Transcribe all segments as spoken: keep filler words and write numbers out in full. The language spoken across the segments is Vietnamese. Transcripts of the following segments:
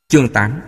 Chương tám.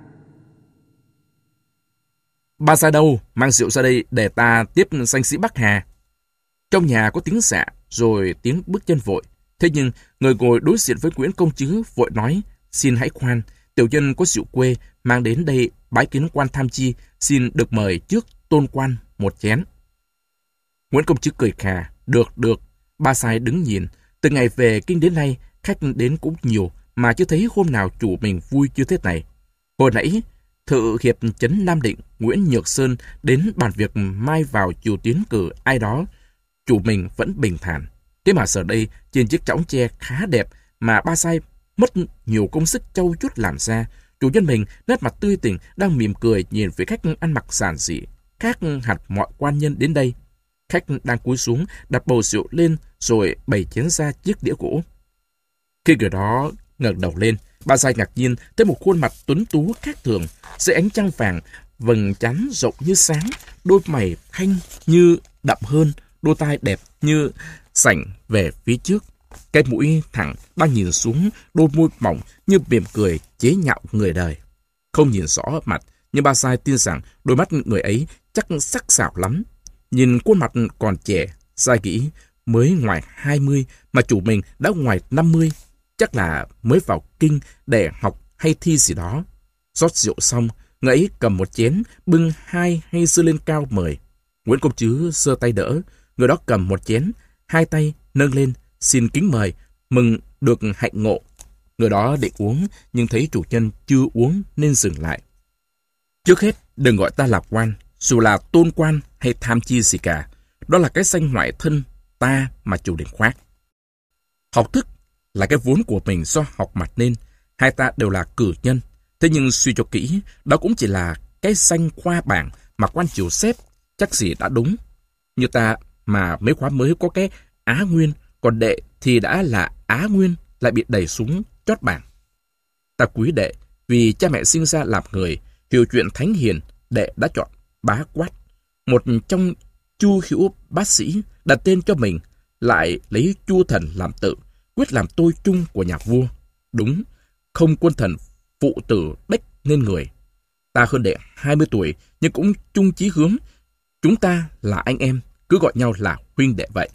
Ba ra đâu? Mang rượu ra đây để ta tiếp danh sĩ Bắc Hà. Trong nhà có tiếng xạ, rồi tiếng bước chân vội. Thế nhưng, người ngồi đối diện với Nguyễn Công Trứ vội nói, xin hãy khoan, tiểu nhân có rượu quê, mang đến đây bái kiến quan tham chi, xin được mời trước tôn quan một chén. Nguyễn Công Trứ cười khà, được, được. Ba sai đứng nhìn, từ ngày về kinh đến nay, khách đến cũng nhiều, mà chưa thấy hôm nào chủ mình vui như thế này. Hồi nãy, thự hiệp trấn Nam Định, Nguyễn Nhược Sơn đến bàn việc mai vào chiều tiến cử ai đó. Chủ mình vẫn bình thản. Thế mà giờ đây, trên chiếc chõng tre khá đẹp mà ba sai mất nhiều công sức trau chuốt làm ra, chủ nhân mình nét mặt tươi tỉnh đang mỉm cười nhìn về khách ăn mặc giản dị, khác hẳn mọi quan nhân đến đây. Khách đang cúi xuống đặt bầu rượu lên rồi bày chén ra chiếc đĩa gỗ. Khi người đó ngẩng đầu lên, ba sai ngạc nhiên thấy một khuôn mặt tuấn tú khác thường, dưới ánh trăng vàng, vầng trán rộng như sáng, đôi mày thanh như đậm hơn, đôi tai đẹp như sảnh về phía trước. Cái mũi thẳng đang nhìn xuống, đôi môi mỏng như mỉm cười chế nhạo người đời. Không nhìn rõ mặt, nhưng ba sai tin rằng đôi mắt người ấy chắc sắc sảo lắm. Nhìn khuôn mặt còn trẻ, sai nghĩ mới ngoài hai mươi mà chủ mình đã ngoài năm mươi. Chắc là mới vào kinh để học hay thi gì đó. Rót rượu xong, người ấy cầm một chén, bưng hai hay giơ lên cao mời. Nguyễn Công Trứ giơ tay đỡ, người đó cầm một chén, hai tay nâng lên, xin kính mời, mừng được hạnh ngộ. Người đó định uống, nhưng thấy chủ nhân chưa uống nên dừng lại. Trước hết, đừng gọi ta là quan, dù là tôn quan hay tham chi gì cả. Đó là cái danh ngoại thân ta mà chủ định khoác. Học thức là cái vốn của mình do học mặt nên, hai ta đều là cử nhân. Thế nhưng suy cho kỹ, đó cũng chỉ là cái danh khoa bảng mà quan triều xếp, chắc gì đã đúng. Như ta mà mấy khóa mới có cái Á Nguyên, còn đệ thì đã là Á Nguyên, lại bị đẩy xuống chót bảng. Ta quý đệ, vì cha mẹ sinh ra làm người, hiểu chuyện thánh hiền, đệ đã chọn Bá Quát. Một trong Chu Hữu bát sĩ đặt tên cho mình, lại lấy Chu Thần làm tự, quyết làm tôi chung của nhà vua. Đúng, không quân thần phụ tử đếch nên người. Ta hơn đệ hai mươi tuổi, nhưng cũng chung chí hướng. Chúng ta là anh em, cứ gọi nhau là huynh đệ vậy.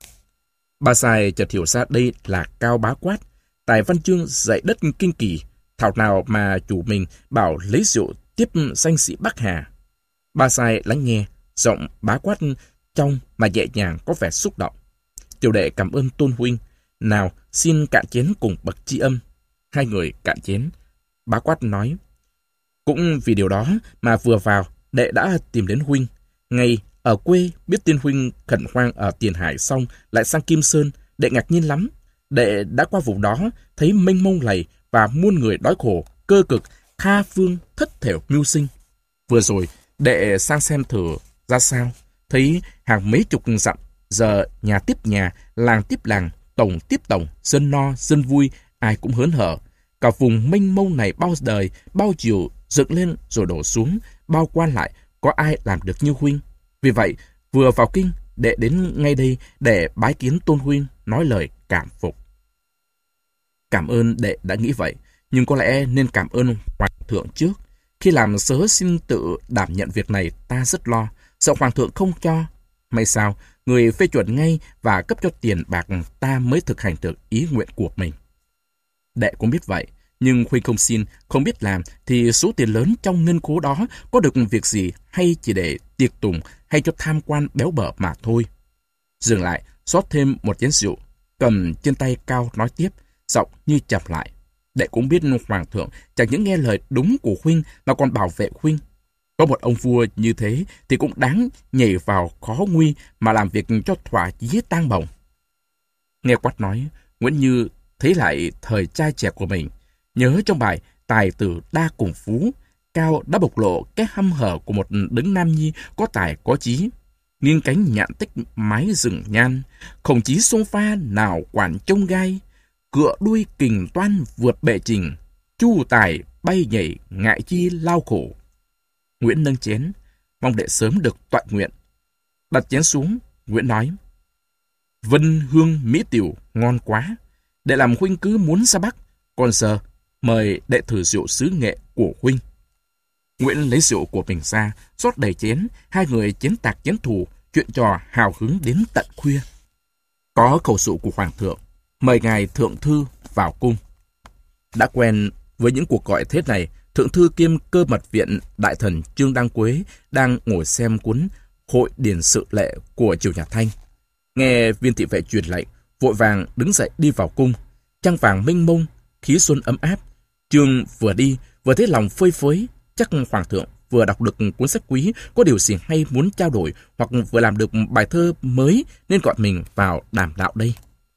Ba sai chợt hiểu ra đây là Cao Bá Quát, tài văn chương dạy đất kinh kỳ, thảo nào mà chủ mình bảo lấy rượu tiếp danh sĩ Bắc Hà. Ba sai lắng nghe, giọng Bá Quát trong mà nhẹ nhàng có vẻ xúc động. Tiểu đệ cảm ơn tôn huynh, nào xin cạn chén cùng bậc tri âm. Hai người cạn chén. Bá Quát nói, cũng vì điều đó mà vừa vào đệ đã tìm đến huynh. Ngày ở quê biết tin huynh khẩn hoang ở Tiền Hải xong lại sang Kim Sơn, đệ ngạc nhiên lắm. Đệ đã qua vùng đó thấy mênh mông lầy và muôn người đói khổ, cơ cực, tha phương thất thểu mưu sinh. Vừa rồi đệ sang xem thử ra sao, thấy hàng mấy chục dặm, giờ nhà tiếp nhà, làng tiếp làng, tổng tiếp tổng, dân no dân vui, ai cũng hớn hở. Cả vùng mênh mông này bao đời, bao chiều dựng lên rồi đổ xuống, bao quan lại, có ai làm được như huynh. Vì vậy, vừa vào kinh, đệ đến ngay đây để bái kiến tôn huynh, nói lời cảm phục. Cảm ơn đệ đã nghĩ vậy, nhưng có lẽ nên cảm ơn hoàng thượng trước. Khi làm sớ xin tự đảm nhận việc này, ta rất lo, sợ hoàng thượng không cho. May sao, người phê chuẩn ngay và cấp cho tiền bạc, ta mới thực hành được ý nguyện của mình. Đệ cũng biết vậy, nhưng huynh không xin, không biết làm, thì số tiền lớn trong ngân khố đó có được việc gì, hay chỉ để tiệc tùng hay cho tham quan béo bở mà thôi. Dừng lại, rót thêm một chén rượu, cầm trên tay Cao nói tiếp, giọng như chậm lại. Đệ cũng biết hoàng thượng chẳng những nghe lời đúng của huynh mà còn bảo vệ huynh. Có một ông vua như thế thì cũng đáng nhảy vào khó nguy mà làm việc cho thỏa chí tang bồng. Nghe Quát nói, Nguyễn Như thấy lại thời trai trẻ của mình. Nhớ trong bài Tài tử đa cùng phú, Cao đã bộc lộ cái hăm hở của một đấng nam nhi có tài có chí. Nghiêng cánh nhạn tích mái rừng nhan, không chí xông pha nào quản trông gai. Cựa đuôi kình toan vượt bệ trình, chu tài bay nhảy ngại chi lao khổ. Nguyễn nâng chén, mong đệ sớm được tọa nguyện. Đặt chén xuống, Nguyễn nói, Vân hương mỹ tiểu ngon quá, đệ làm huynh cứ muốn ra Bắc, còn giờ mời đệ thử rượu sứ nghệ của huynh. Nguyễn lấy rượu của mình ra, rót đầy chén, hai người chén tạc chén thù, chuyện trò hào hứng đến tận khuya. Có khẩu dụ của hoàng thượng, mời ngài thượng thư vào cung. Đã quen với những cuộc gọi thế này, thượng thư kiêm cơ mật viện đại thần Trương Đăng Quế đang ngồi xem cuốn Hội điển sự lệ của triều nhà Thanh. Nghe viên thị vệ truyền lệnh, vội vàng đứng dậy đi vào cung. Trăng vàng mênh mông, khí xuân ấm áp. Trương vừa đi, vừa thấy lòng phơi phới. Chắc hoàng thượng vừa đọc được cuốn sách quý, có điều gì hay muốn trao đổi, hoặc vừa làm được bài thơ mới nên gọi mình vào đàm đạo đây.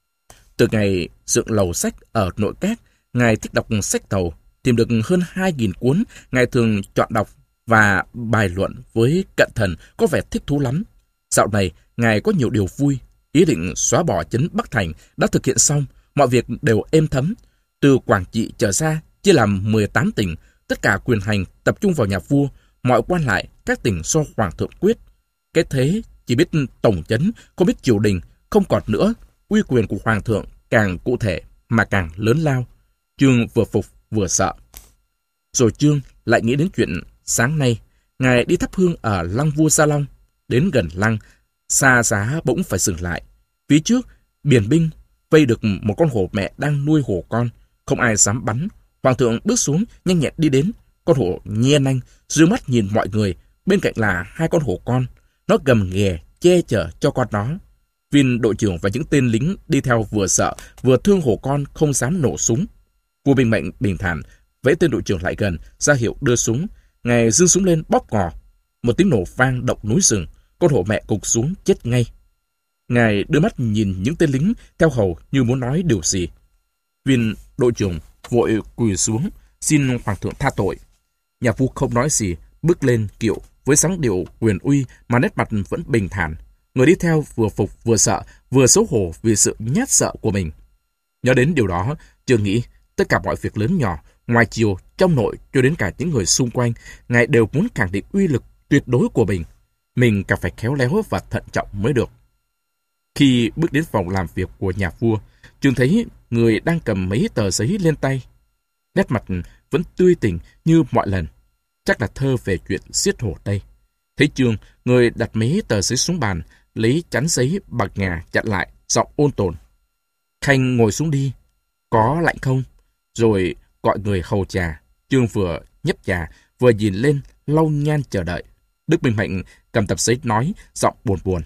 Từ ngày dựng lầu sách ở Nội Các, ngài thích đọc sách tàu, tìm được hơn hai nghìn cuốn. Ngài thường chọn đọc và bài luận với cận thần, có vẻ thích thú lắm. Dạo này, ngài có nhiều điều vui. Ý định xóa bỏ trấn Bắc Thành đã thực hiện xong, mọi việc đều êm thấm. Từ Quảng Trị trở ra, chia làm mười tám tỉnh, tất cả quyền hành tập trung vào nhà vua, mọi quan lại các tỉnh do hoàng thượng quyết. Cái thế chỉ biết tổng trấn, không biết triều đình, không còn nữa. Uy quyền của hoàng thượng càng cụ thể mà càng lớn lao. Trương vừa phục vừa sợ. Rồi Trương lại nghĩ đến chuyện sáng nay, ngài đi thắp hương ở lăng vua Gia Long. Đến gần lăng, xa giá bỗng phải dừng lại. Phía trước, biển binh vây được một con hổ mẹ đang nuôi hổ con, không ai dám bắn. Hoàng thượng bước xuống, nhanh nhẹn đi đến. Con hổ nhe nanh, dương mắt nhìn mọi người. Bên cạnh là hai con hổ con. Nó gầm ghè, che chở cho con nó. Viên đội trưởng và những tên lính đi theo vừa sợ, vừa thương hổ con, không dám nổ súng. Vua binh mệnh bình thản, vẫy tên đội trưởng lại gần, ra hiệu đưa súng. Ngài giương súng lên bóp cò. Một tiếng nổ vang động núi rừng. Con hổ mẹ gục xuống chết ngay. Ngài đưa mắt nhìn những tên lính theo hầu như muốn nói điều gì. Viên đội trưởng vội quỳ xuống, xin hoàng thượng tha tội. Nhà vua không nói gì, bước lên kiệu với dáng điệu quyền uy mà nét mặt vẫn bình thản. Người đi theo vừa phục vừa sợ, vừa xấu hổ vì sự nhát sợ của mình. Nhớ đến điều đó, Trương nghĩ tất cả mọi việc lớn nhỏ, ngoài triều, trong nội cho đến cả những người xung quanh, ngài đều muốn khẳng định uy lực tuyệt đối của mình. Mình càng phải khéo léo và thận trọng mới được. Khi bước đến phòng làm việc của nhà vua, Trương thấy người đang cầm mấy tờ giấy lên tay. Nét mặt vẫn tươi tỉnh như mọi lần. Chắc là thơ về chuyện giết hổ đây. Thấy Trương, người đặt mấy tờ giấy xuống bàn, lấy chắn giấy bằng ngà chặn lại, giọng ôn tồn. Khanh ngồi xuống đi. Có lạnh không? Rồi gọi người hầu trà. Trương vừa nhấp trà, vừa nhìn lên, lau nhan chờ đợi. Đức Minh Mệnh cầm tập giấy nói, giọng buồn buồn.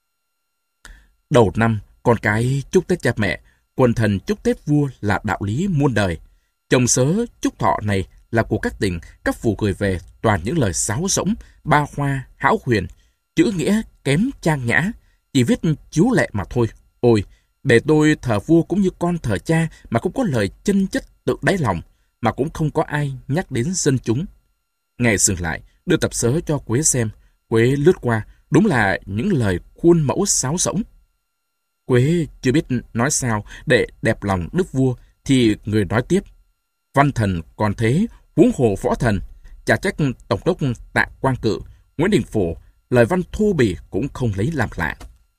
Đầu năm, con cái chúc Tết cha mẹ, quần thần chúc Tết vua là đạo lý muôn đời. Chồng sớ chúc thọ này là của các tỉnh, các phủ gửi về toàn những lời sáo rỗng, ba hoa, hão huyền, chữ nghĩa kém trang nhã, chỉ viết chiếu lệ mà thôi. Ôi, bề tôi thờ vua cũng như con thờ cha mà không có lời chân chất tự đáy lòng, mà cũng không có ai nhắc đến dân chúng. Ngài dừng lại, đưa tập sớ cho Quế xem. Quế lướt qua, đúng là những lời khuôn mẫu sáo rỗng. Quế chưa biết nói sao để đẹp lòng đức vua, thì người nói tiếp. Văn thần còn thế, huống hồ võ thần. Chả trách tổng đốc Tạ Quang Cự, Nguyễn Đình Phổ, lời văn thô bỉ cũng không lấy làm lạ.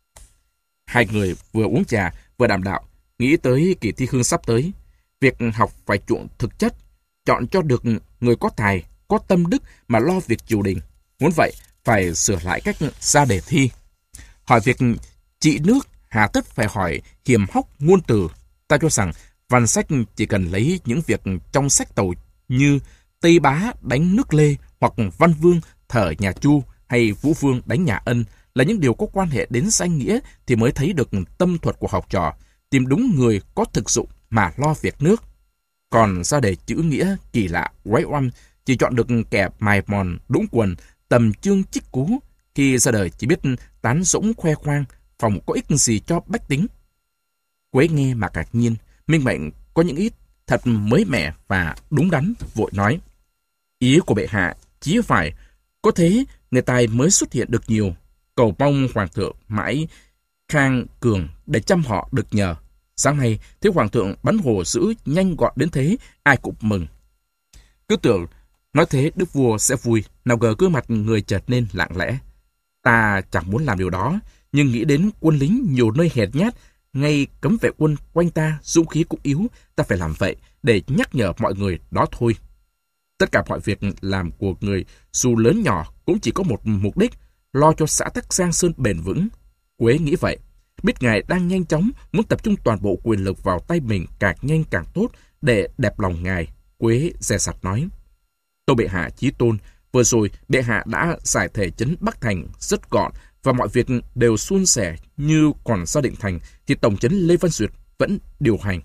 Hai người vừa uống trà, vừa đàm đạo, nghĩ tới kỳ thi hương sắp tới. Việc học phải chuộng thực chất, chọn cho được người có tài, có tâm đức mà lo việc triều đình. Muốn vậy, phải sửa lại cách ra đề thi. Hỏi việc trị nước, hà tất phải hỏi hiểm hóc ngôn từ. Ta cho rằng văn sách chỉ cần lấy những việc trong sách tàu như Tây Bá đánh nước Lê, hoặc Văn Vương thờ nhà Chu, hay Vũ Vương đánh nhà Ân là những điều có quan hệ đến danh nghĩa, thì mới thấy được tâm thuật của học trò, tìm đúng người có thực dụng mà lo việc nước. Còn ra đề chữ nghĩa kỳ lạ, quái oăm, chỉ chọn được kẻ mài mòn, đũng quần, tầm chương chích cú, khi ra đời chỉ biết tán dũng khoe khoang, phòng có ích gì cho bách tính. Quế nghe mà ngạc nhiên, Minh Mệnh có những ít thật mới mẻ và đúng đắn, vội nói. Ý của bệ hạ chí phải, có thế người tài mới xuất hiện được nhiều. Cầu mong hoàng thượng mãi khang cường để chăm họ được nhờ. Sáng nay thấy hoàng thượng bắn hồ dữ nhanh gọn đến thế, ai cũng mừng. Cứ tưởng nói thế đức vua sẽ vui, nào ngờ gương mặt người chợt nên lặng lẽ. Ta chẳng muốn làm điều đó, nhưng nghĩ đến quân lính nhiều nơi hèn nhát, ngay cấm vệ quân quanh ta dũng khí cũng yếu, ta phải làm vậy để nhắc nhở mọi người đó thôi. Tất cả mọi việc làm của người dù lớn nhỏ cũng chỉ có một mục đích, lo cho xã Tắc Giang Sơn bền vững. Quế nghĩ vậy. Biết ngài đang nhanh chóng muốn tập trung toàn bộ quyền lực vào tay mình càng nhanh càng tốt để đẹp lòng ngài. Quế dè dặt nói: Tâu bệ hạ chí tôn, vừa rồi bệ hạ đã giải thể trấn Bắc Thành rất gọn và mọi việc đều suôn sẻ, như còn Gia Định Thành thì tổng trấn Lê Văn Duyệt vẫn điều hành.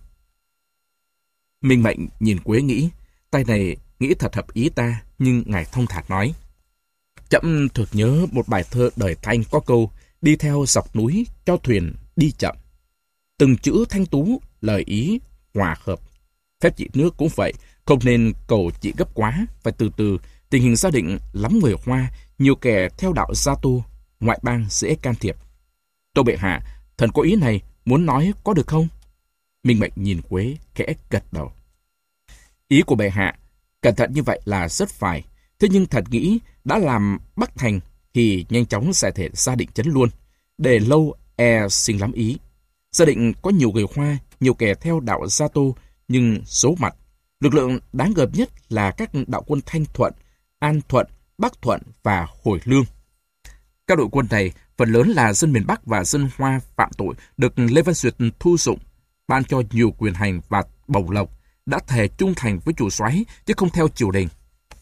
Minh Mệnh nhìn Quế nghĩ, tay này nghĩ thật hợp ý ta, nhưng ngài thông thả nói: Trẫm thực nhớ một bài thơ đời Thanh có câu: đi theo dọc núi cho thuyền đi chậm. Từng chữ thanh tú, lời ý hòa hợp. Phép trị nước cũng vậy, không nên cầu trị gấp quá, phải từ từ. Tình hình gia định lắm người Hoa, nhiều kẻ theo đạo Gia Tô, ngoại bang dễ can thiệp. Tâu bệ hạ, thần có ý này, muốn nói có được không? Minh Mệnh nhìn Quế khẽ gật đầu. Ý của bệ hạ, cẩn thận như vậy là rất phải. Thế nhưng thật nghĩ, đã làm Bắc Thành thì nhanh chóng giải thể Gia Định trấn luôn. Để lâu e sinh lắm ý. Gia Định có nhiều người Hoa, nhiều kẻ theo đạo Gia Tô, nhưng số mặt. Lực lượng đáng gờm nhất là các đạo quân Thanh Thuận, An Thuận, Bắc Thuận và Hồi Lương. Các đội quân này phần lớn là dân miền Bắc và dân Hoa phạm tội được Lê Văn Duyệt thu dụng, ban cho nhiều quyền hành và bổng lộc, đã thề trung thành với chủ soái chứ không theo triều đình.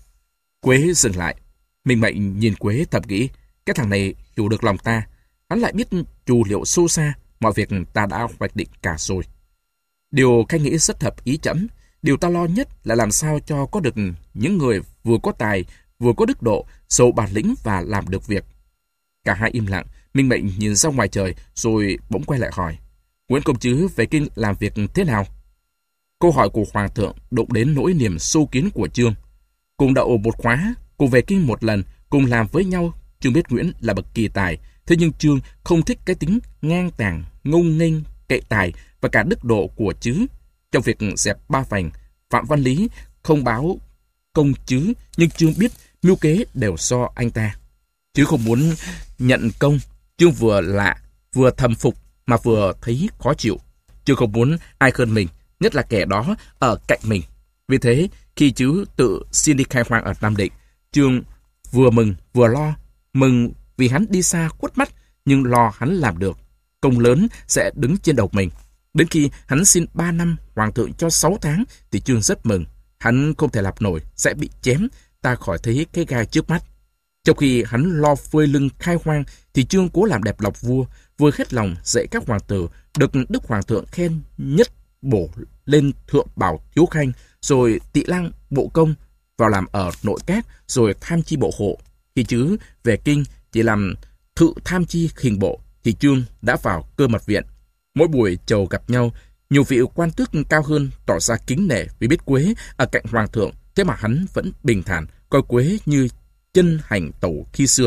Quế dừng lại. Minh Mệnh nhìn Quế thầm nghĩ, cái thằng này hiểu được lòng ta, hắn lại biết chủ liệu sâu xa, mọi việc ta đã hoạch định cả rồi. Điều Khanh nghĩ rất hợp ý trẫm. Điều ta lo nhất là làm sao cho có được những người vừa có tài, vừa có đức độ, giàu bản lĩnh và làm được việc. Cả hai im lặng, Minh Mệnh nhìn ra ngoài trời rồi bỗng quay lại hỏi: Nguyễn công chứ về kinh làm việc thế nào? Câu hỏi của Hoàng thượng đụng đến nỗi niềm sâu kín của Chương. Cùng đậu một khóa, cùng về kinh một lần, cùng làm với nhau. Chương biết Nguyễn là bậc kỳ tài, thế nhưng Chương không thích cái tính ngang tàng, ngông nghênh, cậy tài và cả đức độ của Chứ. Trong việc dẹp Ba Vành, Phạm Văn Lý không báo công Chứ, nhưng Chương biết mưu kế đều do anh ta. Chứ không muốn nhận công. Chương vừa lạ, vừa thầm phục mà vừa thấy khó chịu. Chương không muốn ai hơn mình, nhất là kẻ đó ở cạnh mình. Vì thế, khi Chứ tự xin đi khai hoang ở Nam Định, Chương vừa mừng vừa lo. Mừng vì hắn đi xa khuất mắt, nhưng lo hắn làm được. Công lớn sẽ đứng trên đầu mình. Đến khi hắn xin ba năm, Hoàng thượng cho sáu tháng, thì Chương rất mừng. Hắn không thể làm nổi, sẽ bị chém, ta khỏi thấy cái gai trước mắt. Trong khi hắn lo phơi lưng khai hoang, thì Chương cố làm đẹp lọc vua, vừa hết lòng dạy các hoàng tử, được Đức Hoàng thượng khen nhất bổ lên thượng bảo thiếu khanh, rồi tị lang bộ công, vào làm ở nội các, rồi tham chi bộ hộ. Khi Chứ về kinh chỉ làm thự tham chi hình bộ, thì Chương đã vào Cơ Mật Viện. Mỗi buổi chầu gặp nhau, nhiều vị quan tước cao hơn tỏ ra kính nể vì biết Quế ở cạnh Hoàng thượng, thế mà hắn vẫn bình thản, coi Quế như chân hành tẩu khi xưa.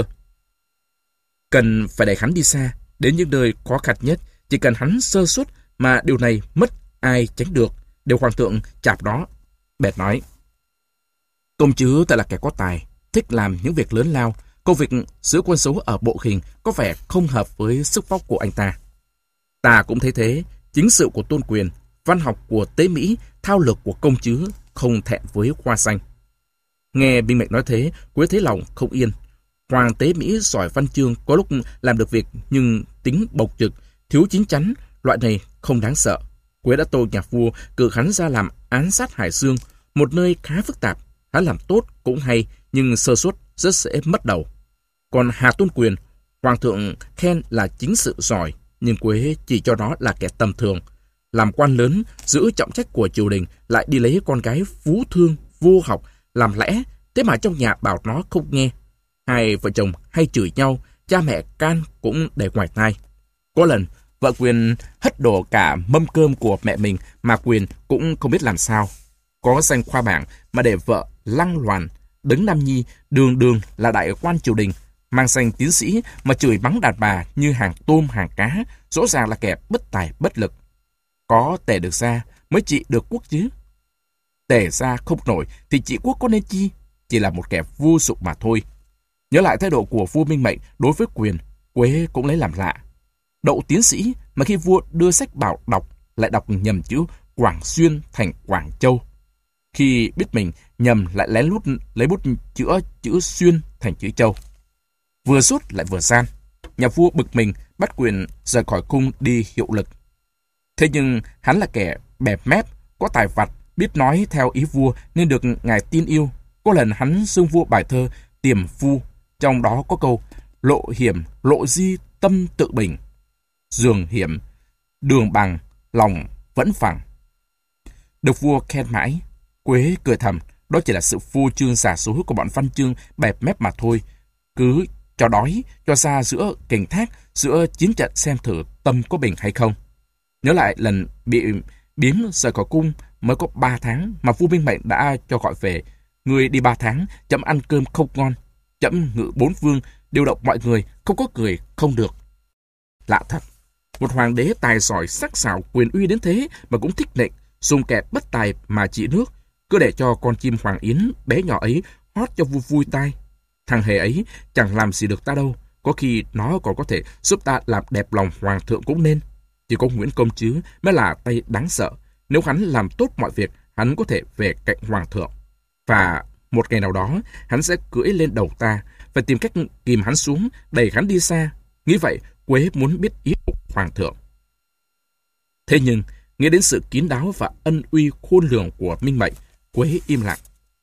Cần phải đẩy hắn đi xa, đến những nơi khó khăn nhất, chỉ cần hắn sơ suất mà điều này mất ai tránh được, đều Hoàng thượng chạp đó. Bèn nói: Công chứ thật là kẻ có tài, thích làm những việc lớn lao. Công việc giữ quân số ở bộ hình có vẻ không hợp với sức vóc của anh ta. Ta cũng thấy thế, chính sự của Tôn Quyền, văn học của Tế Mỹ, thao lược của công chứ không thẹn với hoa xanh. Nghe Minh Mệnh nói thế, Quế thấy lòng không yên. Hoàng Tế Mỹ giỏi văn chương, có lúc làm được việc, nhưng tính bộc trực, thiếu chín chắn, loại này không đáng sợ. Quế đã tâu nhà vua cử hắn ra làm án sát Hải Dương, một nơi khá phức tạp. Hắn làm tốt cũng hay, nhưng sơ suất rất dễ mất đầu. Còn Hà Tôn Quyền, Hoàng thượng khen là chính sự giỏi, nhưng Quế chỉ cho nó là kẻ tầm thường. Làm quan lớn, giữ trọng trách của triều đình, lại đi lấy con gái phú thương, vô học, làm lẽ, thế mà trong nhà bảo nó không nghe. Hai vợ chồng hay chửi nhau, cha mẹ can cũng để ngoài tai. Có lần, vợ Quyền hất đổ cả mâm cơm của mẹ mình mà Quyền cũng không biết làm sao. Có danh khoa bảng mà để vợ lăng loàn, đứng Nam Nhi, đường đường là đại quan triều đình, mang danh tiến sĩ mà chửi mắng đàn bà như hàng tôm hàng cá, rõ ràng là kẻ bất tài bất lực. Có tể được ra mới trị được quốc chứ. Tể ra không nổi thì trị quốc có nên chi, chỉ là một kẻ vô dụng mà thôi. Nhớ lại thái độ của vua Minh Mệnh đối với Quyền, Quế cũng lấy làm lạ. Đậu tiến sĩ mà khi vua đưa sách bảo đọc lại đọc nhầm chữ Quảng Xuyên thành Quảng Châu. Khi biết mình nhầm lại lén lút lấy bút chữa chữ Xuyên thành chữ Châu. Vừa sốt lại vừa gian. Nhà vua bực mình bắt quyền rời khỏi cung đi hiệu lực. Thế nhưng hắn là kẻ bẹp mép, có tài vặt, biết nói theo ý vua nên được ngài tin yêu. Có lần hắn xưng vua bài thơ Tiềm Phu, trong đó có câu lộ hiểm, lộ di, tâm tự bình. Giường hiểm, đường bằng, lòng vẫn phẳng. Được vua khen mãi, Quế cười thầm, đó chỉ là sự phô trương xả số của bọn văn chương bẹp mép mà thôi. Cứ cho đói, cho ra giữa kình thác, giữa chiến trận xem thử tâm có bình hay không. Nhớ lại lần bị biếm rời khỏi cung mới có ba tháng mà vua Minh Mệnh đã cho gọi về. Người đi ba tháng, chấm ăn cơm không ngon, chấm ngự bốn vương, điều động mọi người, không có cười, không được. Lạ thật, một hoàng đế tài giỏi sắc sảo quyền uy đến thế mà cũng thích nịnh, dùng kẻ bất tài mà trị nước, cứ để cho con chim hoàng yến bé nhỏ ấy hót cho vui vui tai. Thằng hề ấy chẳng làm gì được ta đâu, có khi nó còn có thể giúp ta làm đẹp lòng hoàng thượng cũng nên. Chỉ có Nguyễn Công Trứ mới là tay đáng sợ. Nếu hắn làm tốt mọi việc, hắn có thể về cạnh hoàng thượng. Và một ngày nào đó, hắn sẽ cưỡi lên đầu ta, phải tìm cách kìm hắn xuống, đẩy hắn đi xa. Nghĩ vậy, Quế muốn biết ý của hoàng thượng. Thế nhưng, nghĩ đến sự kín đáo và ân uy khôn lường của Minh Mệnh, Quế im lặng.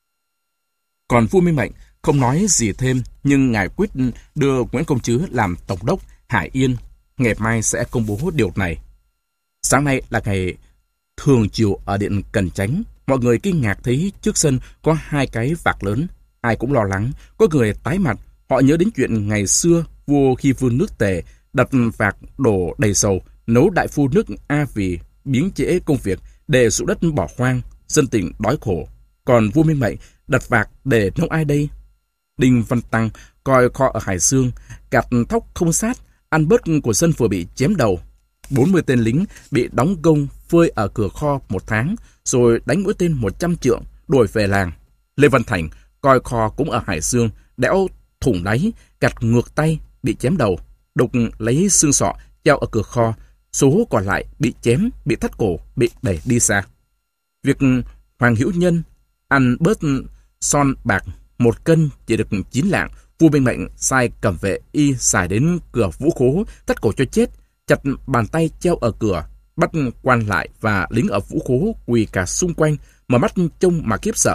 Còn vua Minh Mệnh không nói gì thêm, nhưng ngài quyết đưa Nguyễn Công Trứ làm tổng đốc Hải Yên. Ngày mai sẽ công bố điều này. Sáng nay là ngày thường chiều ở điện Cần Chánh. Mọi người kinh ngạc thấy trước sân có hai cái vạc lớn. Ai cũng lo lắng, có người tái mặt. Họ nhớ đến chuyện ngày xưa vua khi vua nước Tề đặt vạc đổ đầy dầu, nấu đại phu nước A vì biếng trễ công việc, để dụng đất bỏ hoang, dân tình đói khổ. Còn vua Minh Mệnh đặt vạc để nấu ai đây? Đinh Văn Tăng coi kho ở Hải Dương, gạt thóc không sát, ăn bớt của dân vừa bị chém đầu. bốn mươi tên lính bị đóng gông phơi ở cửa kho một tháng, rồi đánh mỗi tên một trăm trượng, đuổi về làng. Lê Văn Thành coi kho cũng ở Hải Dương, đẽo thủng đáy, gạt ngược tay, bị chém đầu. Đục lấy xương sọ, treo ở cửa kho. Số còn lại bị chém, bị thắt cổ, bị đẩy đi xa. Việc Hoàng Hữu Nhân ăn bớt son bạc một cân chỉ được chín lạng, vua Minh Mệnh sai cẩm vệ y xài đến cửa Vũ Khố, thắt cổ cho chết, chặt bàn tay treo ở cửa, bắt quan lại và lính ở Vũ Khố quỳ cả xung quanh, mở mắt trông mà khiếp sợ.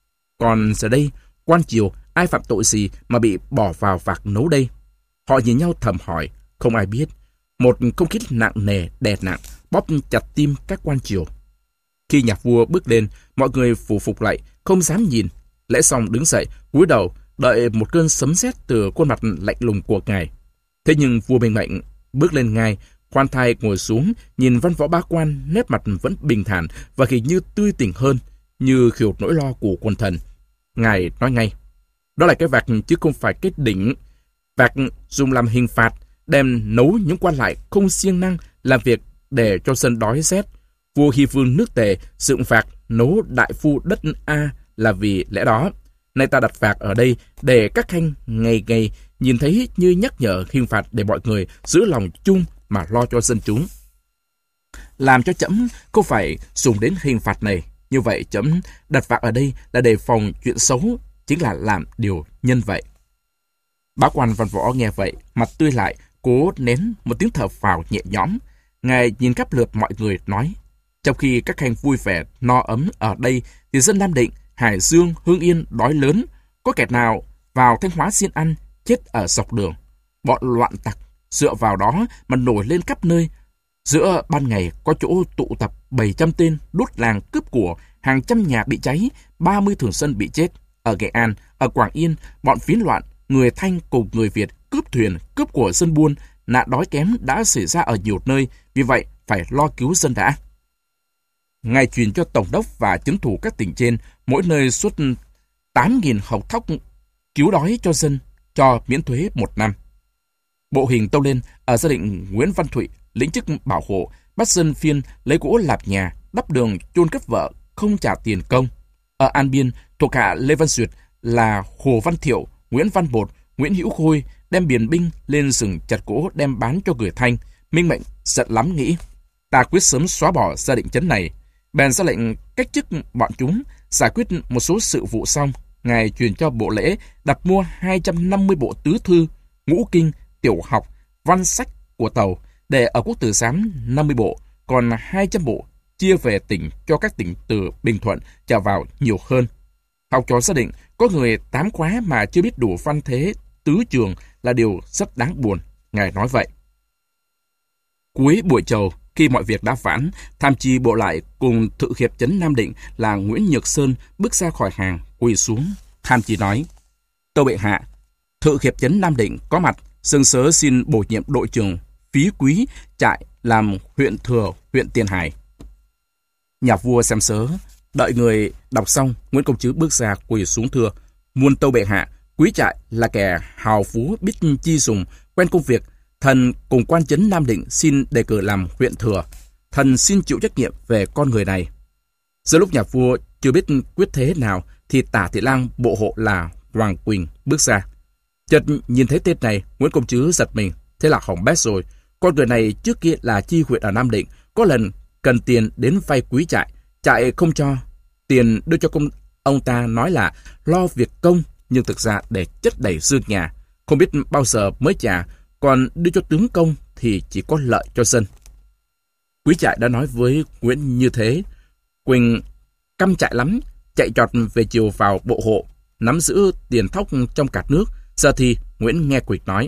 Còn giờ đây, quan triều ai phạm tội gì mà bị bỏ vào vạc nấu đây? Họ nhìn nhau thầm hỏi, không ai biết. Một không khí nặng nề đè nặng bóp chặt tim các quan triều. Khi nhà vua bước lên, mọi người phủ phục lại, không dám nhìn. Lễ xong đứng dậy, cúi đầu, đợi một cơn sấm sét từ khuôn mặt lạnh lùng của ngài. Thế nhưng vua Minh Mệnh bước lên ngai, khoan thai ngồi xuống, nhìn văn võ bá quan, nét mặt vẫn bình thản và hình như tươi tỉnh hơn, như khiêu nỗi lo của quần thần. Ngài nói ngay, đó là cái vạc chứ không phải cái đỉnh. Vạc dùng làm hình phạt, đem nấu những quan lại không siêng năng làm việc để cho dân đói rét. Vua Hy Vương nước Tề dựng vạc nấu đại phu đất A là vì lẽ đó. Nay ta đặt vạc ở đây để các khanh ngày ngày nhìn thấy như nhắc nhở hình phạt để mọi người giữ lòng chung mà lo cho dân chúng. Làm cho trẫm không phải dùng đến hình phạt này. Như vậy trẫm đặt vạc ở đây là để phòng chuyện xấu, chính là làm điều nhân vậy. Bá quan văn võ nghe vậy, mặt tươi lại, cố nén một tiếng thở phào nhẹ nhõm. Ngài nhìn khắp lượt mọi người nói, trong khi các khanh vui vẻ, no ấm ở đây, thì dân Nam Định, Hải Dương, Hưng Yên đói lớn. Có kẻ nào vào Thanh Hóa xin ăn, chết ở dọc đường. Bọn loạn tặc dựa vào đó mà nổi lên khắp nơi. Giữa ban ngày có chỗ tụ tập bảy trăm tên đốt làng cướp của, hàng trăm nhà bị cháy, ba mươi thường dân bị chết. Ở Nghệ An, ở Quảng Yên, bọn phiến loạn, người Thanh cùng người Việt cướp thuyền, cướp của dân buôn, nạn đói kém đã xảy ra ở nhiều nơi, vì vậy phải lo cứu dân đã. Ngài truyền cho tổng đốc và chứng thủ các tỉnh trên, mỗi nơi xuất tám nghìn hộc thóc cứu đói cho dân, cho miễn thuế một năm. Bộ hình tâu lên ở gia đình Nguyễn Văn Thụy, lĩnh chức bảo hộ, bắt dân phiên lấy gỗ lạp nhà, đắp đường, chôn cất vợ, không trả tiền công. Ở An Biên, thuộc hạ Lê Văn Duyệt là Hồ Văn Thiệu, Nguyễn Văn Bột, Nguyễn Hữu Khôi đem biển binh lên rừng chặt gỗ đem bán cho người Thanh. Minh Mệnh giận lắm nghĩ, ta quyết sớm xóa bỏ gia định trấn này. Bèn ra lệnh cách chức bọn chúng, giải quyết một số sự vụ xong. Ngài truyền cho bộ lễ đặt mua hai trăm năm mươi bộ tứ thư, ngũ kinh, tiểu học, văn sách của tàu, để ở quốc tử giám năm mươi bộ, còn hai trăm bộ chia về tỉnh cho các tỉnh từ Bình Thuận trở vào nhiều hơn. Học trò gia định có người tám khóa mà chưa biết đủ văn thế tứ trường là điều rất đáng buồn. Ngài nói vậy. Cuối buổi chiều, khi mọi việc đã vãn, tham tri bộ lại cùng thự hiệp chấn Nam Định là Nguyễn Nhược Sơn bước ra khỏi hàng, quỳ xuống. Tham tri nói: Tâu bệ hạ, thự hiệp chấn Nam Định có mặt, xưng sớ xin bổ nhiệm đội trưởng Phí Quý trại làm huyện thừa huyện Tiền Hải. Nhà vua xem sớ, đợi người đọc xong, Nguyễn Công Trứ bước ra quỳ xuống thưa: Muôn tâu bệ hạ, Quý trại là kẻ hào phú biết chi dùng, quen công việc. Thần cùng quan chấn Nam Định xin đề cử làm huyện thừa. Thần xin chịu trách nhiệm về con người này. Giữa lúc nhà vua chưa biết quyết thế nào, thì Tả Thị Lang bộ hộ là Hoàng Quỳnh bước ra. Chợt nhìn thấy tên này, Nguyễn Công Trứ giật mình. Thế là hỏng bét rồi. Con người này trước kia là chi huyện ở Nam Định, có lần cần tiền đến vay Quý trại, trại không cho. Tiền đưa cho công ông ta nói là lo việc công, nhưng thực ra để chất đẩy dương nhà, không biết bao giờ mới trả. Còn đưa cho tướng công thì chỉ có lợi cho dân. Quý trại đã nói với Nguyễn như thế. Quỳnh căm trại lắm, chạy trọt về chiều vào bộ hộ, nắm giữ tiền thóc trong cả nước. Giờ thì Nguyễn nghe Quỳnh nói: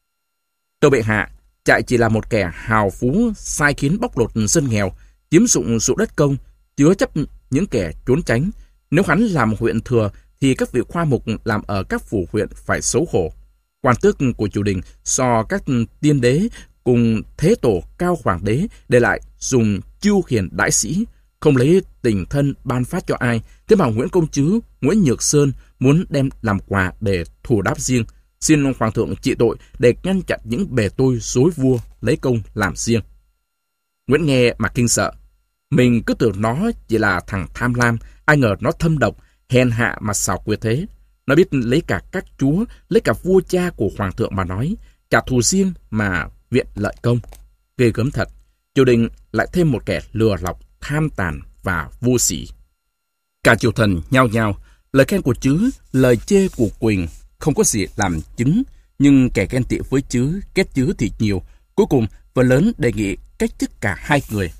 Tâu bệ hạ, trại chỉ là một kẻ hào phú sai khiến bóc lột dân nghèo, chiếm dụng ruộng đất công, chứa chấp những kẻ trốn tránh. Nếu hắn làm huyện thừa thì các vị khoa mục làm ở các phủ huyện phải xấu hổ. Quan tước của triều đình so các tiên đế cùng thế tổ cao hoàng đế để lại dùng chiêu hiền đại sĩ, không lấy tình thân ban phát cho ai. Thế mà Nguyễn Công Trứ, Nguyễn Nhược Sơn muốn đem làm quà để thù đáp riêng, xin hoàng thượng trị tội để ngăn chặn những bề tôi dối vua lấy công làm riêng. Nguyễn nghe mà kinh sợ. Mình cứ tưởng nó chỉ là thằng tham lam, ai ngờ nó thâm độc, hèn hạ mà xảo quyệt thế. Nó biết lấy cả các chúa, lấy cả vua cha của hoàng thượng mà nói, trả thù riêng mà viện lợi công. Ghê gớm thật, triều đình lại thêm một kẻ lừa lọc, tham tàn và vô sỉ. Cả triều thần nhao nhao, lời khen của Trứ, lời chê của Quỳnh không có gì làm chứng, nhưng kẻ ghen tị với Trứ, ghét Trứ thì nhiều. Cuối cùng, vợ lớn đề nghị cách chức cả hai người.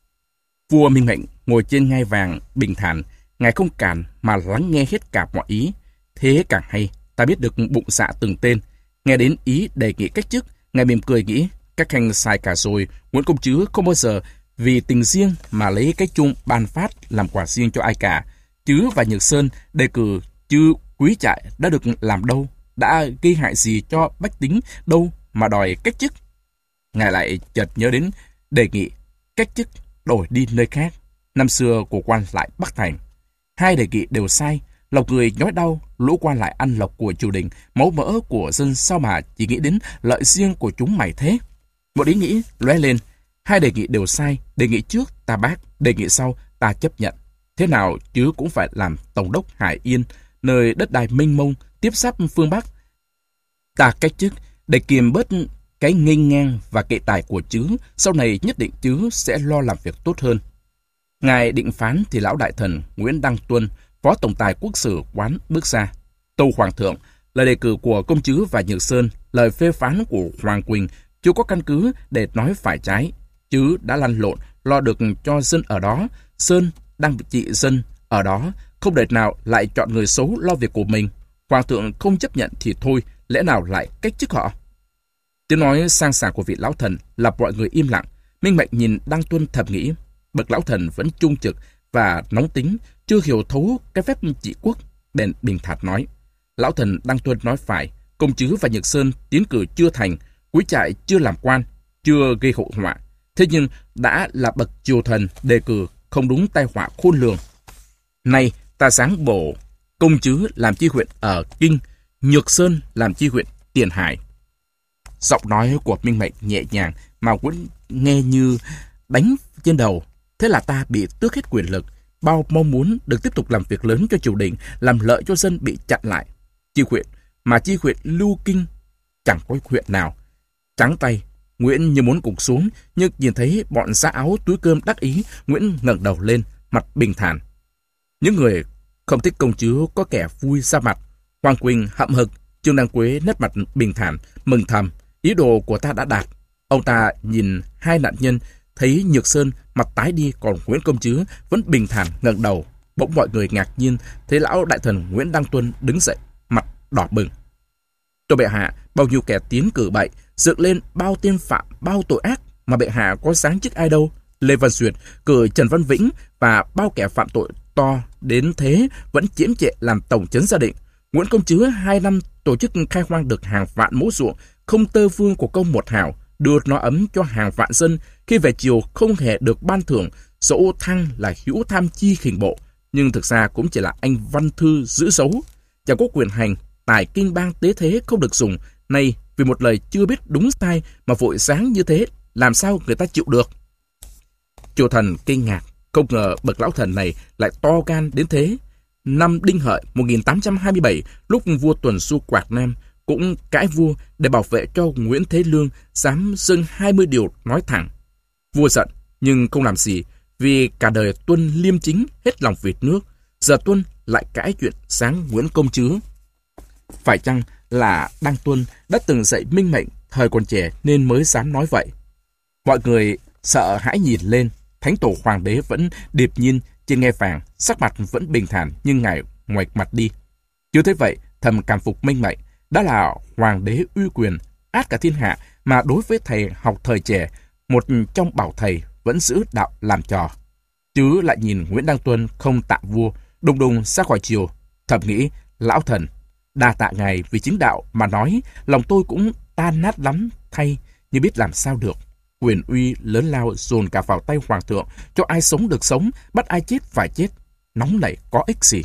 Vua Minh Mệnh ngồi trên ngai vàng bình thản, ngài không cản mà lắng nghe hết cả mọi ý. Thế càng hay, ta biết được bụng dạ từng tên. Nghe đến ý đề nghị cách chức, ngài mỉm cười nghĩ, các khanh sai cả rồi. Nguyễn Công Trứ không bao giờ vì tình riêng mà lấy cách chung ban phát làm quà riêng cho ai cả. Trứ và Nhược Sơn đề cử chứ Quý trại đã được làm đâu, đã gây hại gì cho bách tính đâu mà đòi cách chức. Ngài lại chợt nhớ đến đề nghị cách chức đổi đi nơi khác. Năm xưa của quan lại Bắc Thành, hai đề nghị đều sai. Lòng người nhói đau, lũ quan lại ăn lộc của triều đình, máu mỡ của dân sao mà chỉ nghĩ đến lợi riêng của chúng mày thế. Một ý nghĩ lóe lên, hai đề nghị đều sai, đề nghị trước ta bác, đề nghị sau ta chấp nhận. Thế nào chứ cũng phải làm tổng đốc Hải Yên, nơi đất đai mênh mông, tiếp giáp phương Bắc. Ta cách chức để kiềm bớt cái nghênh ngang và kệ tài của Trứ, sau này nhất định Trứ sẽ lo làm việc tốt hơn. Ngài định phán thì lão đại thần Nguyễn Đăng Tuân, phó tổng tài quốc sử quán bước ra. Tâu hoàng thượng, lời đề cử của công Trứ và Nhược Sơn, lời phê phán của Hoàng Quỳnh chưa có căn cứ để nói phải trái. Trứ đã lăn lộn lo được cho dân ở đó, Sơn đang trị dân ở đó, không đợi nào lại chọn người xấu lo việc của mình. Hoàng thượng không chấp nhận thì thôi, lẽ nào lại cách chức họ? Tiếng nói sang sảng của vị lão thần làm mọi người im lặng. Minh Mệnh nhìn Đăng Tuân thầm nghĩ, bậc lão thần vẫn trung trực và nóng tính, chưa hiểu thấu cái phép trị quốc, bèn bình thản nói: Lão thần Đăng Tuân nói phải, công Trứ và Nhược Sơn tiến cử chưa thành, Quý trại chưa làm quan, chưa gây hậu họa. Thế nhưng đã là bậc triều thần đề cử không đúng tai họa khôn lường. Nay ta sáng bổ công Trứ làm chi huyện ở Kinh, Nhược Sơn làm chi huyện Tiền Hải. Giọng nói của Minh Mệnh nhẹ nhàng mà vẫn nghe như đánh trên đầu. Thế là ta bị tước hết quyền lực, bao mong muốn được tiếp tục làm việc lớn cho triều đình, làm lợi cho dân bị chặn lại. Chi huyện mà chi huyện Lưu Kinh chẳng có huyện nào. Trắng tay, Nguyễn như muốn gục xuống, nhưng nhìn thấy bọn giá áo túi cơm đắc ý, Nguyễn ngẩng đầu lên, mặt bình thản. Những người không thích công chúa có kẻ vui ra mặt. Hoàng Quỳnh hậm hực, Trương Đăng Quế nét mặt bình thản, mừng thầm. Ý đồ của ta đã đạt. Ông ta nhìn hai nạn nhân, thấy Nhược Sơn mặt tái đi, còn Nguyễn công chúa vẫn bình thản ngẩng đầu. Bỗng mọi người ngạc nhiên thấy lão đại thần Nguyễn Đăng Tuân đứng dậy, mặt đỏ bừng. Tâu bệ hạ, bao nhiêu kẻ tiến cử bậy, dựng lên bao tiên phạm, bao tội ác, mà bệ hạ có sáng chức ai đâu. Lê Văn Duyệt cử Trần Văn Vĩnh và bao kẻ phạm tội to đến thế vẫn chiếm trệ làm tổng trấn gia định. Nguyễn công chúa hai năm tổ chức khai hoang được hàng vạn mẫu ruộng, không tơ vương của công một hào, đưa nó ấm cho hàng vạn dân. Khi về chiều không hề được ban thưởng, dẫu thăng là hữu tham chi khỉnh bộ, nhưng thực ra cũng chỉ là anh văn thư giữ dấu, chẳng có quyền hành. Tài kinh bang tế thế không được dùng, nay vì một lời chưa biết đúng sai mà vội sáng như thế, làm sao người ta chịu được? Triều thần kinh ngạc, không ngờ bậc lão thần này lại to gan đến thế. Năm Đinh Hợi một nghìn tám trăm hai mươi bảy, lúc vua Tuần Xu Quảng Nam cũng cãi vua để bảo vệ cho Nguyễn Thế Lương, dám dâng hai mươi điều nói thẳng. Vua giận nhưng không làm gì, vì cả đời Tuân liêm chính, hết lòng vì nước. Giờ Tuân lại cãi chuyện sáng Nguyễn công chúa. Phải chăng là Đăng Tuân đã từng dạy minh mệnh thời còn trẻ nên mới dám nói vậy? Mọi người sợ hãi nhìn lên, Thánh tổ hoàng đế vẫn điềm nhiên trên ngai vàng, sắc mặt vẫn bình thản nhưng ngài ngoạch mặt đi. Chưa thấy vậy, thầm cảm phục minh mệnh, đã là hoàng đế uy quyền, át cả thiên hạ, mà đối với thầy học thời trẻ, một trong bảo thầy vẫn giữ đạo làm trò. Chứ lại nhìn Nguyễn Đăng Tuân không tạ vua, đùng đùng ra khỏi triều, thầm nghĩ, lão thần, đa tạ ngài vì chính đạo mà nói, lòng tôi cũng tan nát lắm thay, nhưng biết làm sao được. Quyền uy lớn lao dồn cả vào tay hoàng thượng, cho ai sống được sống, bắt ai chết phải chết, nóng nảy có ích gì.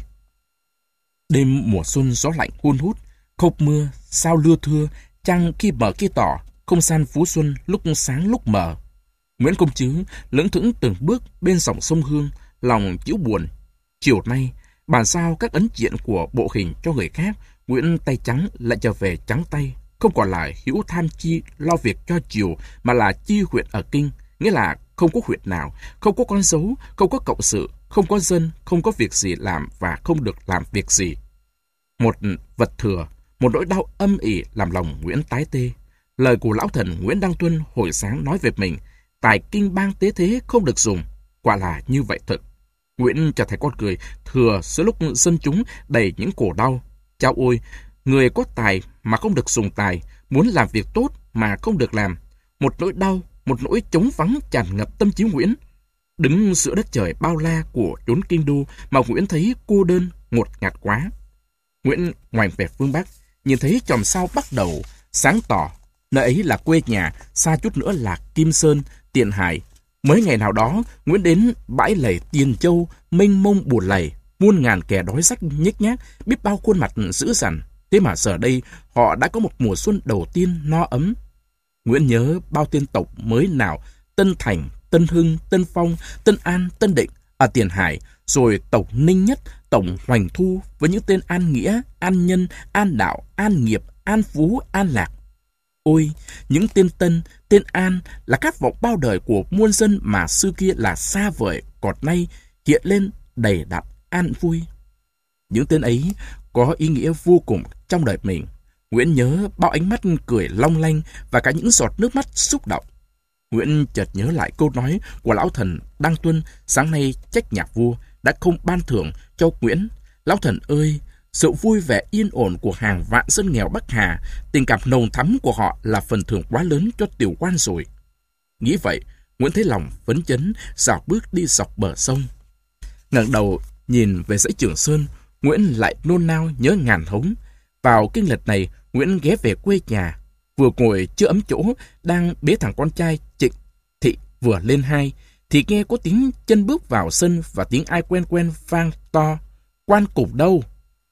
Đêm mùa xuân gió lạnh hun hút, khốc mưa, sao lưa thưa, trăng khi mở khi tỏ, không gian phú xuân lúc sáng lúc mờ. Nguyễn công chúa lững thững từng bước bên dòng sông Hương, lòng chịu buồn. Chiều nay, bàn giao các ấn triện của bộ hình cho người khác, Nguyễn tay trắng lại trở về trắng tay, không còn là hữu tham chi lo việc cho triều, mà là chi huyện ở kinh, nghĩa là không có huyện nào, không có con dấu, không có cộng sự, không có dân, không có việc gì làm và không được làm việc gì. Một vật thừa, một nỗi đau âm ỉ làm lòng Nguyễn tái tê. Lời của lão thần Nguyễn Đăng Tuân hồi sáng nói về mình, tài kinh bang tế thế không được dùng, quả là như vậy thực. Nguyễn trở thành con cười thừa giữa lúc dân chúng đầy những khổ đau. Chao ôi, người có tài mà không được dùng tài, muốn làm việc tốt mà không được làm. Một nỗi đau, một nỗi trống vắng tràn ngập tâm trí Nguyễn. Đứng giữa đất trời bao la của chốn kinh đô mà Nguyễn thấy cô đơn, ngột ngạt quá. Nguyễn ngoảnh về phương Bắc, nhìn thấy chòm sao bắt đầu sáng tỏ. Nơi ấy là quê nhà, xa chút nữa là Kim Sơn, Tiền Hải. Mấy ngày nào đó, Nguyễn đến bãi lầy Tiền Châu, mênh mông buồn lầy, muôn ngàn kẻ đói rách nhếch nhác, biết bao khuôn mặt dữ dằn. Thế mà giờ đây, họ đã có một mùa xuân đầu tiên no ấm. Nguyễn nhớ bao tên tộc mới nào, Tân Thành, Tân Hưng, Tân Phong, Tân An, Tân Định, ở Tiền Hải, rồi tộc Ninh Nhất, tổng Hoành Thu với những tên An Nghĩa, An Nhân, An Đạo, An Nghiệp, An Phú, An Lạc. Ôi, những tên Tân, tên An là khát vọng bao đời của muôn dân mà xưa kia là xa vời, còn nay hiện lên đầy đặn an vui. Những tên ấy có ý nghĩa vô cùng trong đời mình. Nguyễn nhớ bao ánh mắt cười long lanh và cả những giọt nước mắt xúc động. Nguyễn chợt nhớ lại câu nói của lão thần Đăng Tuân sáng nay trách nhạc vua đã không ban thưởng cho Nguyễn. Lão thần ơi, sự vui vẻ yên ổn của hàng vạn dân nghèo Bắc Hà, tình cảm nồng thắm của họ là phần thưởng quá lớn cho tiểu quan rồi. Nghĩ vậy, Nguyễn thấy lòng phấn chấn, dạo bước đi dọc bờ sông. Ngẩng đầu nhìn về dãy Trường Sơn, Nguyễn lại nôn nao nhớ Ngàn Hống. Vào kinh lịch này, Nguyễn ghé về quê nhà, vừa ngồi chưa ấm chỗ, đang bế thằng con trai Trịnh Thị vừa lên hai, thì nghe có tiếng chân bước vào sân và tiếng ai quen quen vang to. Quan cục đâu?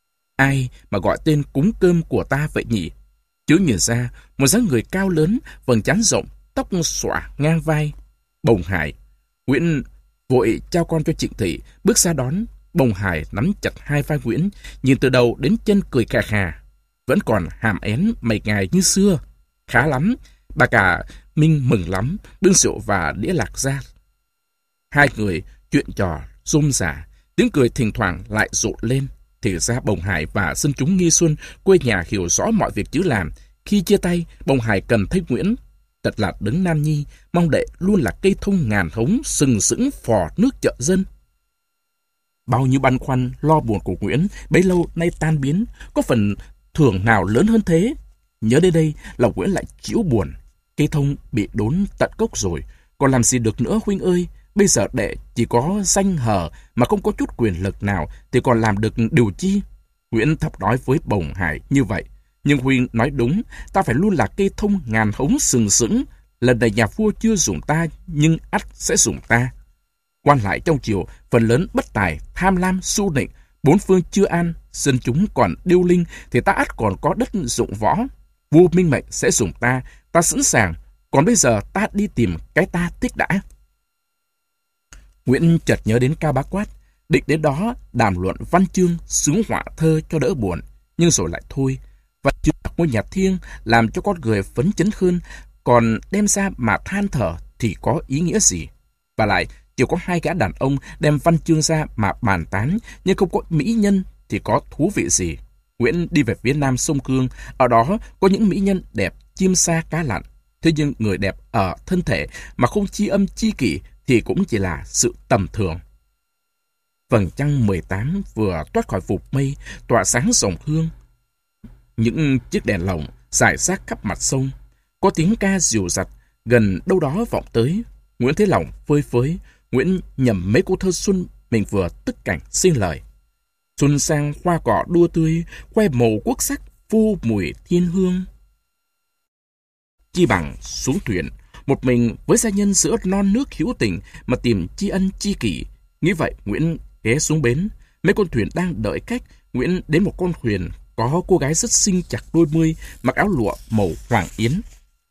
Ai mà gọi tên cúng cơm của ta vậy nhỉ? Chứ nhìn ra, một dáng người cao lớn, vầng trán rộng, tóc xõa ngang vai. Bồng Hải. Nguyễn vội trao con cho Trịnh Thị, bước ra đón. Bồng Hải nắm chặt hai vai Nguyễn, nhìn từ đầu đến chân cười khà khà. Vẫn còn hàm én mày ngài như xưa. Khá lắm. Bà cả Minh mừng lắm, bưng rượu và đĩa lạc ra. Hai người chuyện trò rôm rả, tiếng cười thỉnh thoảng lại rộ lên. Thì ra Bồng Hải và dân chúng Nghi Xuân quê nhà hiểu rõ mọi việc chứ làm. Khi chia tay, Bồng Hải cần thấy Nguyễn. Thật là đấng nam nhi, mong đệ luôn là cây thông ngàn hống sừng sững phò nước chợ dân. Bao nhiêu băn khoăn, lo buồn của Nguyễn bấy lâu nay tan biến, có phần thưởng nào lớn hơn thế. Nhớ đến đây, lòng Nguyễn lại chịu buồn. Cây thông bị đốn tận gốc rồi, còn làm gì được nữa huynh ơi. Bây giờ đệ chỉ có danh hờ mà không có chút quyền lực nào thì còn làm được điều chi? Nguyễn thấp nói với Bồng Hải như vậy. Nhưng huynh nói đúng, ta phải luôn là cây thông ngàn hống sừng sững. Lần này nhà vua chưa dùng ta, nhưng ắt sẽ dùng ta. Quan lại trong triều phần lớn bất tài, tham lam, su nịnh, bốn phương chưa an, dân chúng còn điêu linh thì ta ắt còn có đất dụng võ. Vua minh mệnh sẽ dùng ta, ta sẵn sàng. Còn bây giờ ta đi tìm cái ta thích đã. Nguyễn chợt nhớ đến Cao Bá Quát, định đến đó đàm luận văn chương, xướng họa thơ cho đỡ buồn, nhưng rồi lại thôi. Văn chương là ngôi nhà thiêng, làm cho con người phấn chấn hơn, còn đem ra mà than thở thì có ý nghĩa gì? Và lại, chỉ có hai gã đàn ông đem văn chương ra mà bàn tán, nhưng không có mỹ nhân thì có thú vị gì? Nguyễn đi về phía nam sông Cương, ở đó có những mỹ nhân đẹp, chim sa cá lặn. Thế nhưng người đẹp ở thân thể mà không chi âm chi kỷ thì cũng chỉ là sự tầm thường. Vầng trăng mười tám vừa toát khỏi vụt mây, tỏa sáng rồng hương. Những chiếc đèn lồng rải rác khắp mặt sông. Có tiếng ca dịu dặt gần đâu đó vọng tới. Nguyễn thấy lòng phơi phới. Nguyễn nhầm mấy câu thơ xuân mình vừa tức cảnh xin lời. Xuân sang hoa cỏ đua tươi, khoe màu quốc sắc, phu mùi thiên hương. Chi bằng xuống thuyền, một mình với gia nhân giữa non nước hữu tình mà tìm tri ân tri kỷ. Nghĩ vậy, Nguyễn ghé xuống bến. Mấy con thuyền đang đợi khách. Nguyễn đến một con thuyền có cô gái rất xinh chạc đôi mươi, mặc áo lụa màu hoàng yến.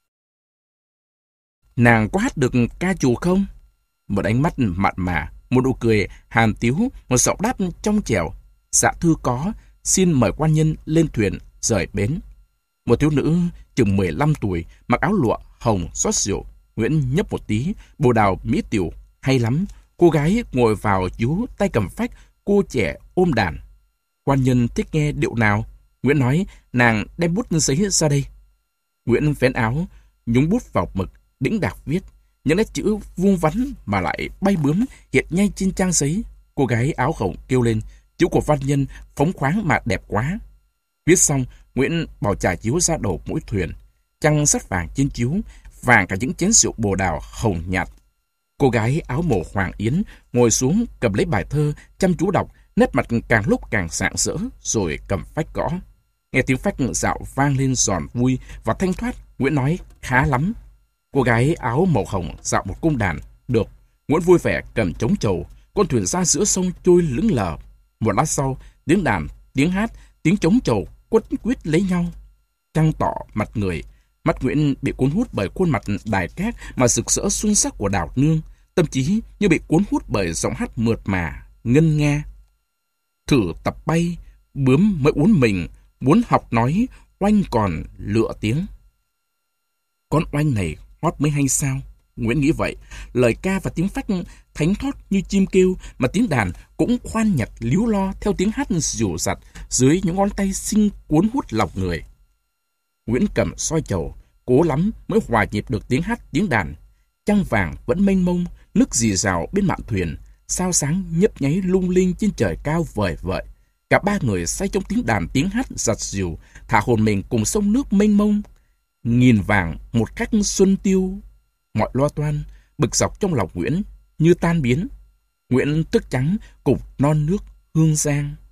Nàng có hát được ca trù không? Một ánh mắt mặn mà, một nụ cười hàm tiếu, một giọng đáp trong trẻo. Dạ thưa có, xin mời quan nhân lên thuyền rời bến. Một thiếu nữ chừng mười lăm tuổi, mặc áo lụa hồng rót rượu. Nguyễn nhấp một tí, bồ đào mỹ tiểu, hay lắm. Cô gái ngồi vào vú, tay cầm phách, cô trẻ ôm đàn. Quan nhân thích nghe điệu nào? Nguyễn nói, nàng đem bút giấy ra đây. Nguyễn vén áo, nhúng bút vào mực, đĩnh đạc viết. Những nét chữ vuông vắn mà lại bay bướm hiện nhanh trên trang giấy. Cô gái áo hồng kêu lên, chữ của văn nhân phóng khoáng mà đẹp quá. Viết xong, Nguyễn bỏ trà chiếu ra đầu mỗi thuyền. Trăng sắt vàng trên chiếu, vàng cả những chén rượu bồ đào hồng nhạt. Cô gái áo màu hoàng yến ngồi xuống cầm lấy bài thơ, chăm chú đọc, nét mặt càng lúc càng rạng rỡ, rồi cầm phách gõ. Nghe tiếng phách dạo vang lên giòn vui và thanh thoát, Nguyễn nói khá lắm. Cô gái áo màu hồng dạo một cung đàn. Được. Nguyễn vui vẻ cầm trống trầu, con thuyền ra giữa sông trôi lững lờ. Một lát sau, tiếng đàn, tiếng hát, tiếng trống trầu quấn quýt lấy nhau. Trăng tỏ mặt người. Mắt Nguyễn bị cuốn hút bởi khuôn mặt đài cát mà rực rỡ xuân sắc của đào nương. Tâm trí như bị cuốn hút bởi giọng hát mượt mà, ngân nga. Thử tập bay, bướm mới uốn mình, muốn học nói, oanh còn lựa tiếng. Con oanh này hót mới hay sao? Nguyễn nghĩ vậy. Lời ca và tiếng phách thánh thót như chim kêu, mà tiếng đàn cũng khoan nhặt líu lo theo tiếng hát dịu dặt dưới những ngón tay xinh cuốn hút lòng người. Nguyễn cầm soi chầu, cố lắm mới hòa nhịp được tiếng hát tiếng đàn. Trăng vàng vẫn mênh mông, nước rì rào bên mạn thuyền, sao sáng nhấp nháy lung linh trên trời cao vời vợi. Cả ba người say trong tiếng đàn tiếng hát giặt dịu, thả hồn mình cùng sông nước mênh mông. Nghìn vàng một cách xuân tiêu, mọi lo toan bực dọc trong lòng Nguyễn như tan biến. Nguyễn tức trắng cục non nước hương giang.